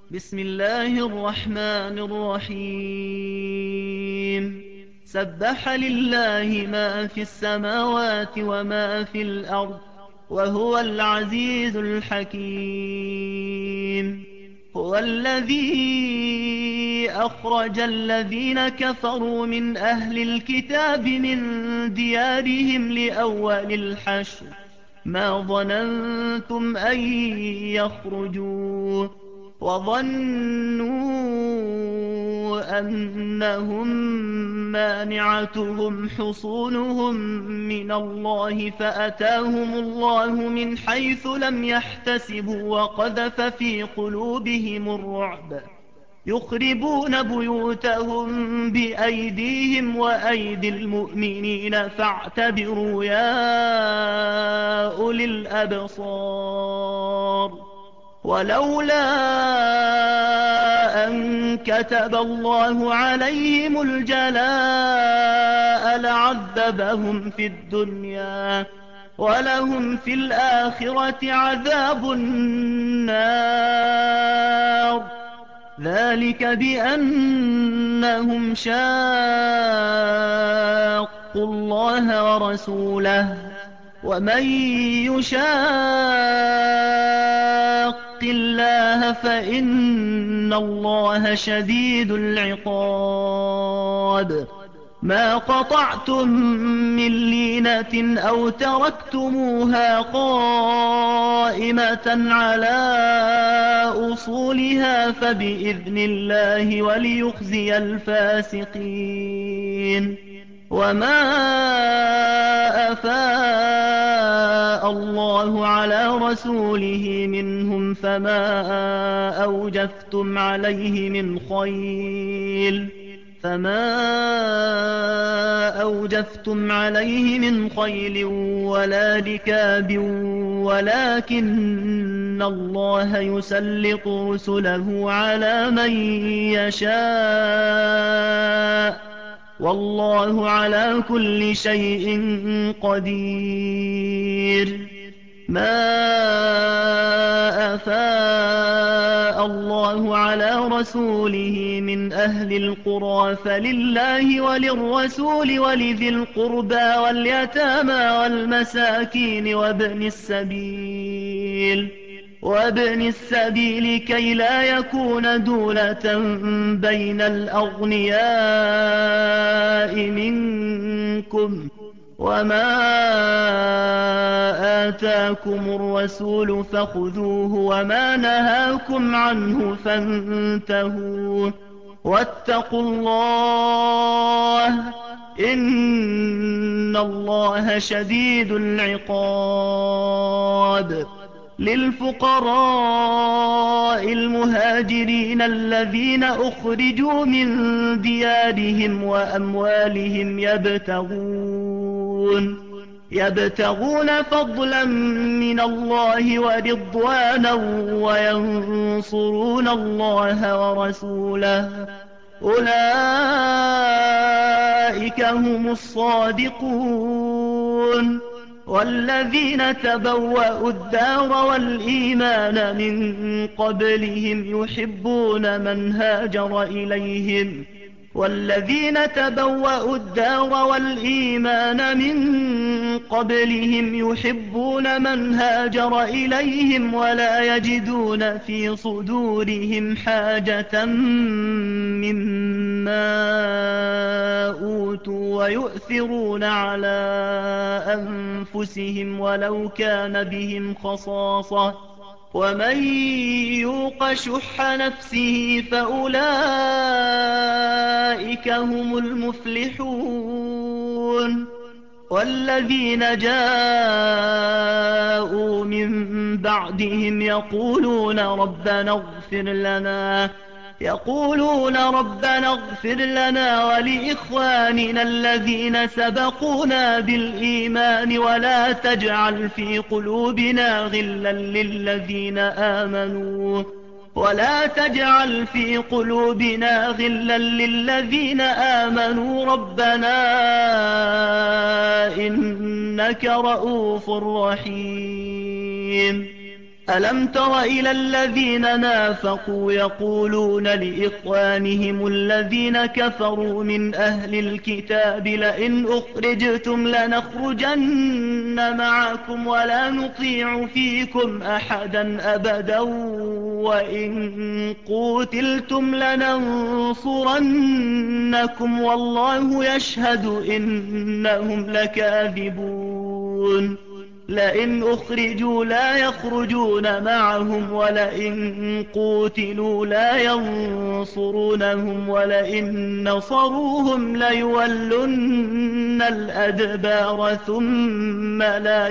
بسم الله الرحمن الرحيم. سبح لله ما في السماوات وما في الأرض وهو العزيز الحكيم. هو الذي أخرج الذين كفروا من أهل الكتاب من ديارهم لأول الحشر ما ظننتم أن يخرجوا وظنوا أنهم مانعتهم حصونهم من الله فأتاهم الله من حيث لم يحتسبوا وقذف في قلوبهم الرعب يخربون بيوتهم بأيديهم وأيدي المؤمنين فاعتبروا يا أولي الأبصار. ولولا أن كتب الله عليهم الجلاء لعذبهم في الدنيا ولهم في الآخرة عذاب النار. ذلك بأنهم شاقوا الله ورسوله ومن يشاق الله فإن الله شديد العقاب. ما قطعتم من لينة أو تركتموها قائمة على أصولها فبإذن الله وليخزي الفاسقين. وما أفاء الله على رسوله منهم فما أوجفتم عليه من خيل ولا ركاب ولكن الله يسلط رسله على من يشاء والله على كل شيء قدير. ما أفاء الله على رسوله من أهل القرى فلله وللرسول ولذي القربى واليتامى والمساكين وابن السبيل كي لا يكون دولة بين الأغنياء منكم. وما آتاكم الرسول فخذوه وما نهاكم عنه فانتهوا واتقوا الله إن الله شديد العقاب. للفقراء المهاجرين الذين أخرجوا من ديارهم وأموالهم يبتغون فضلا من الله ورضوانا وينصرون الله ورسوله أولئك هم الصادقون. والذين تبوأوا الدار والإيمان من قبلهم يحبون من هاجر إليهم ولا يجدون في صدورهم حاجة مما أوتوا ويؤثرون على أنفسهم ولو كان بهم خصاصة ومن يوق شح نفسه فأولئك هم المفلحون. والذين جاءوا من بعدهم يقولون ربنا اغفر لنا ولإخواننا الذين سبقونا بالإيمان ولا تجعل في قلوبنا غلا للذين آمنوا ربنا إنك رءوف رحيم. ألم تر إلى الذين نافقوا يقولون لإخوانهم الذين كفروا من أهل الكتاب لئن أخرجتم لنخرجن معكم ولا نطيع فيكم أحدا أبدا وإن قوتلتم لننصرنكم والله يشهد إنهم لكاذبون لئن أخرجوا لا يخرجون معهم ولئن قوتلوا لا ينصرونهم ولئن نصروهم ليولن الأدبار ثم لا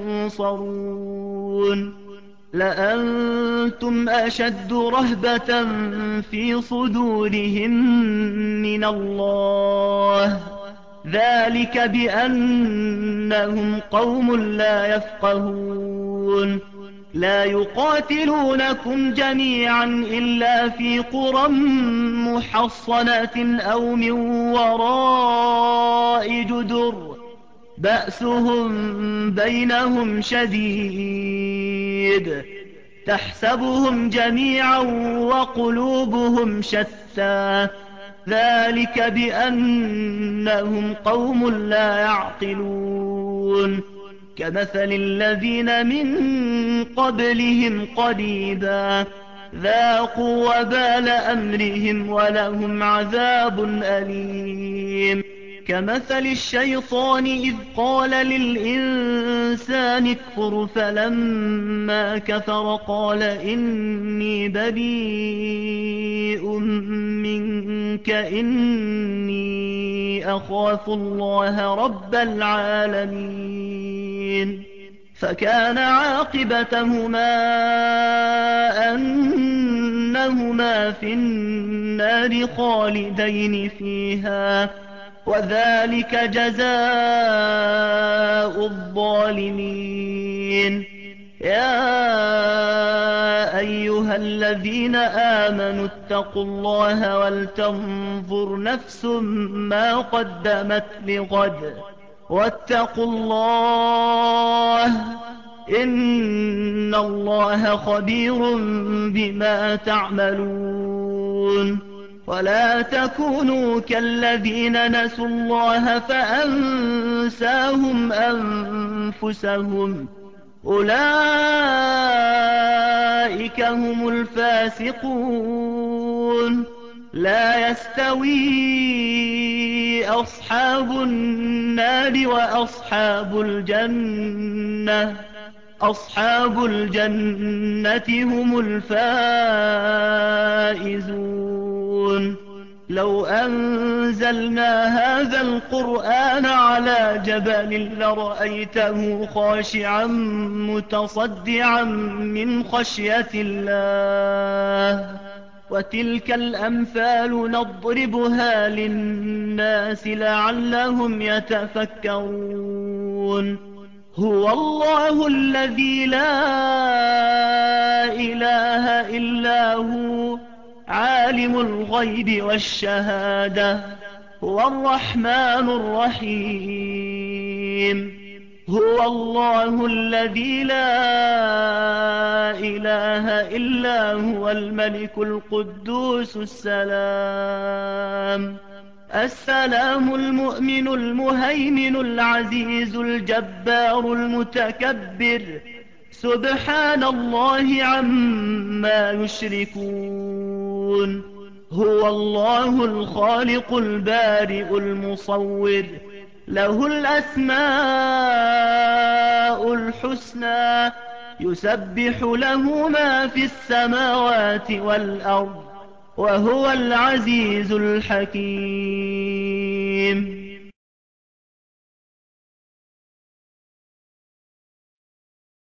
ينصرون لأنتم أشد رهبة في صدورهم من الله ذلك بأنهم قوم لا يفقهون لا يقاتلونكم جميعا إلا في قرى محصنة أو من وراء جدر بأسهم بينهم شديد تحسبهم جميعا وقلوبهم شتى ذلك بأنهم قوم لا يعقلون كمثل الذين من قبلهم قريبا ذاقوا وبال أمرهم ولهم عذاب أليم كمثل الشيطان إذ قال للإنسان اكفر فلما كفر قال إني بريء منك إني أخاف الله رب العالمين فكان عاقبتهما أنهما في النار خالدين فيها وذلك جزاء الظالمين يا أيها الذين آمنوا اتقوا الله ولتنظر نفس ما قدمت لغد واتقوا الله إن الله خبير بما تعملون ولا تكونوا كالذين نسوا الله فأنساهم أنفسهم أولئك هم الفاسقون لا يستوي أصحاب النار وأصحاب الجنة أصحاب الجنة هم الفائزون لو أنزلنا هذا القرآن على جبل لرأيته خاشعا متصدعا من خشية الله وتلك الأمثال نضربها للناس لعلهم يتفكرون هو الله الذي لا إله إلا هو عالم الغيب والشهادة هو الرحمن الرحيم هو الله الذي لا إله إلا هو الملك القدوس السلام السلام المؤمن المهيمن العزيز الجبار المتكبر سبحان الله عما يشركون هو الله الخالق البارئ المصور له الأسماء الحسنى يسبح له ما في السماوات والأرض وهو العزيز الحكيم